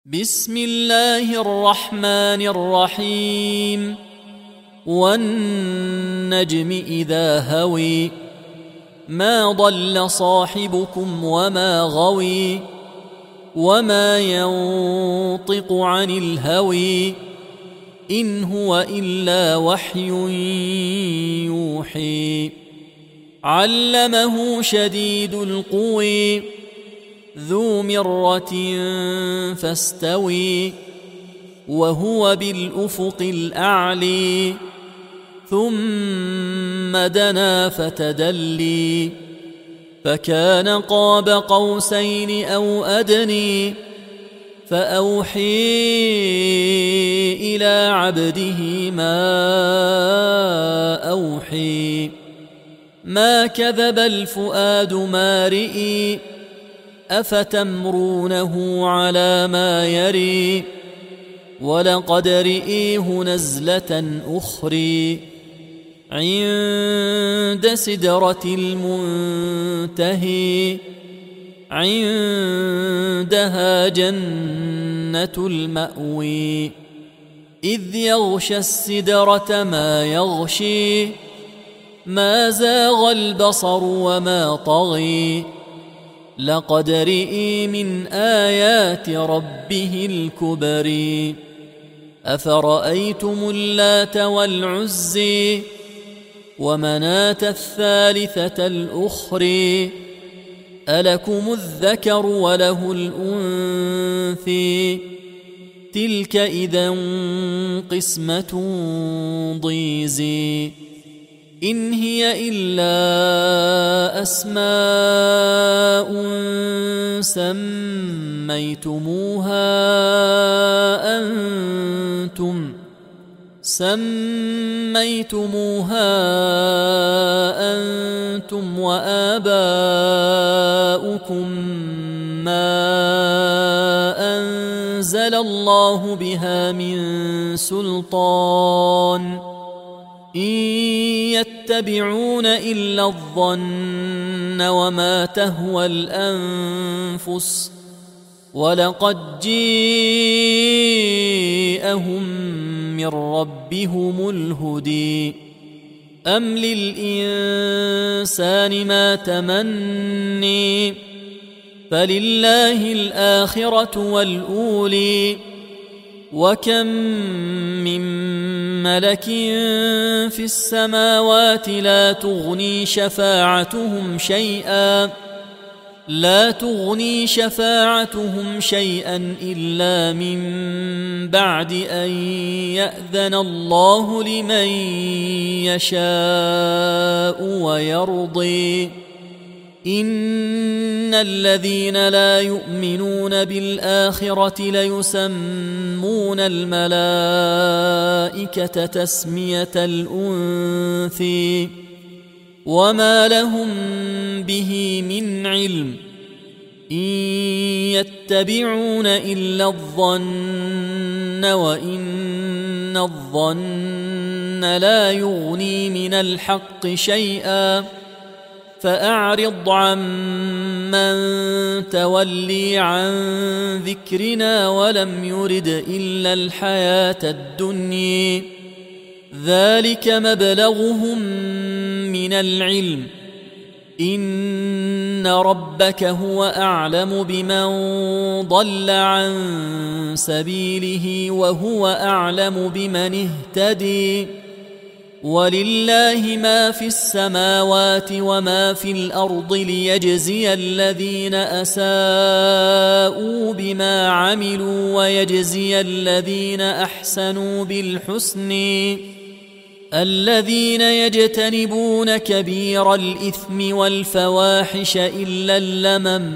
بسم الله الرحمن الرحيم. والنجم إذا هوي ما ضل صاحبكم وما غوي وما ينطق عن الهوي إن هو إلا وحي يوحي. علمه شديد القوى ذو مرة فاستوي وهو بالأفق الأعلي ثم دنا فتدلي فكان قاب قوسين أو أدني فأوحي إلى عبده ما أوحي. ما كذب الفؤاد ما رئي أفتمرونه على ما يري ولقد رئيه نزلة أخرى عند سدرة المنتهى عندها جنة المأوى إذ يغشى السدرة ما يغشي ما زاغ البصر وما طغي لقد رئي من آيات ربه الكبر. أفرأيتم اللات والعزي ومناة الثالثة الأخرى ألكم الذكر وله الأنثى تلك إذا قسمة ضيزى. إن هي إلا أسماء سميتموها أنتم وآباؤكم ما أنزل الله بها من سلطان إن يتبعون إلا الظن وما تهوى الأنفس ولقد جاءهم من ربهم الهدى. أم للإنسان ما تمني فلله الآخرة والأولى وكم من ملك في السماوات لا تغني شفاعتهم شيئا إلا من بعد أن يأذن الله لمن يشاء ويرضي. إن الذين لا يؤمنون بالآخرة ليسمون الملائكة تسمية الأنثى وما لهم به من علم إن يتبعون إلا الظن وإن الظن لا يغني من الحق شيئا. فأعرض عمن تولي عن ذكرنا ولم يرد إلا الحياة الدنيا ذلك مبلغهم من العلم إن ربك هو أعلم بمن ضل عن سبيله وهو أعلم بمن اهتدي. ولله ما في السماوات وما في الأرض ليجزي الذين أساءوا بما عملوا ويجزي الذين أحسنوا بالحسن الذين يجتنبون كبير الإثم والفواحش إلا اللمم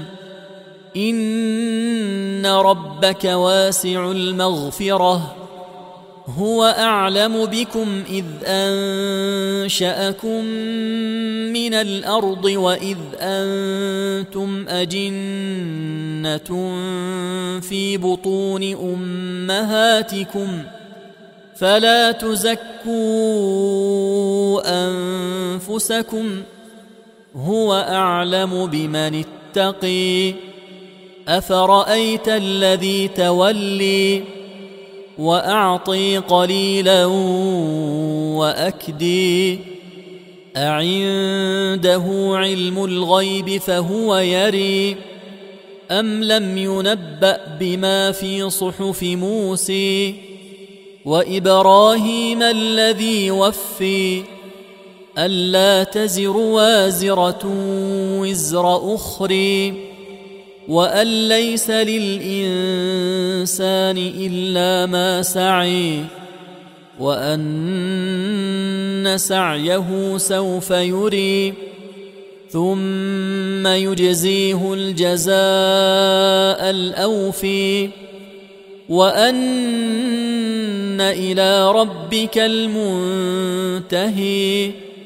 إن ربك واسع المغفرة هو أعلم بكم إذ أنشأكم من الأرض وإذ أنتم أجنة في بطون أمهاتكم فلا تزكوا أنفسكم هو أعلم بمن اتقي. أفرأيت الذي تولي وأعطي قليلا وأكدي أعنده علم الغيب فهو يري أم لم ينبأ بما في صحف موسى وإبراهيم الذي وفي ألا تزر وازرة وزر أخرى وأن ليس للإنسان إلا ما سعي وأن سعيه سوف يري ثم يجزيه الجزاء الأوفي وأن إلى ربك المنتهي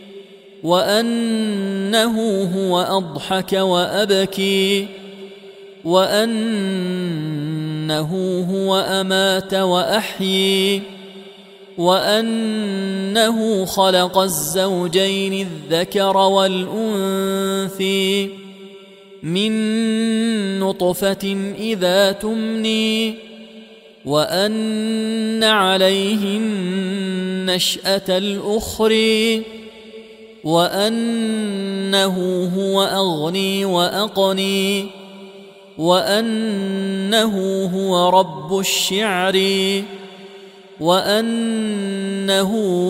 وأنه هو أضحك وأبكي وأنه هو أمات وأحيي وأنه خلق الزوجين الذكر والأنثى من نطفة إذا تمني وأن عليه النشأة الأخرى وأنه هو أغني وأقني وأنه هو رب الشعر وأنه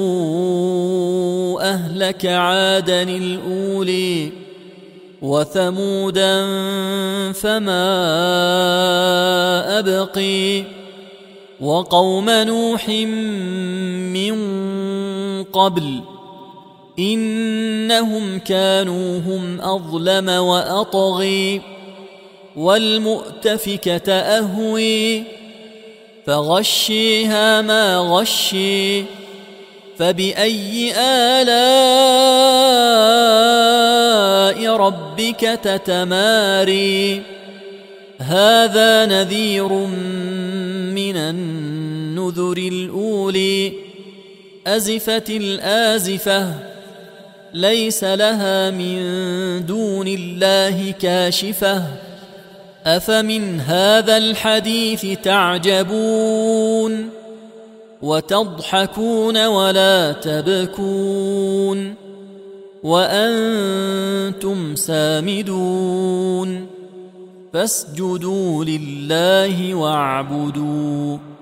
أهلك عادا الأولي وثمودا فما أبقي وقوم نوح من قبل إنهم كانوا هم أظلم وأطغي والمؤتفكة أهوي فغشيها ما غشي فبأي آلاء ربك تتماري هذا نذير من النذر الأولي أزفت الآزفة ليس لها من دون الله كاشفة أفمن هذا الحديث تعجبون وتضحكون ولا تبكون وأنتم سامدون فاسجدوا لله واعبدوا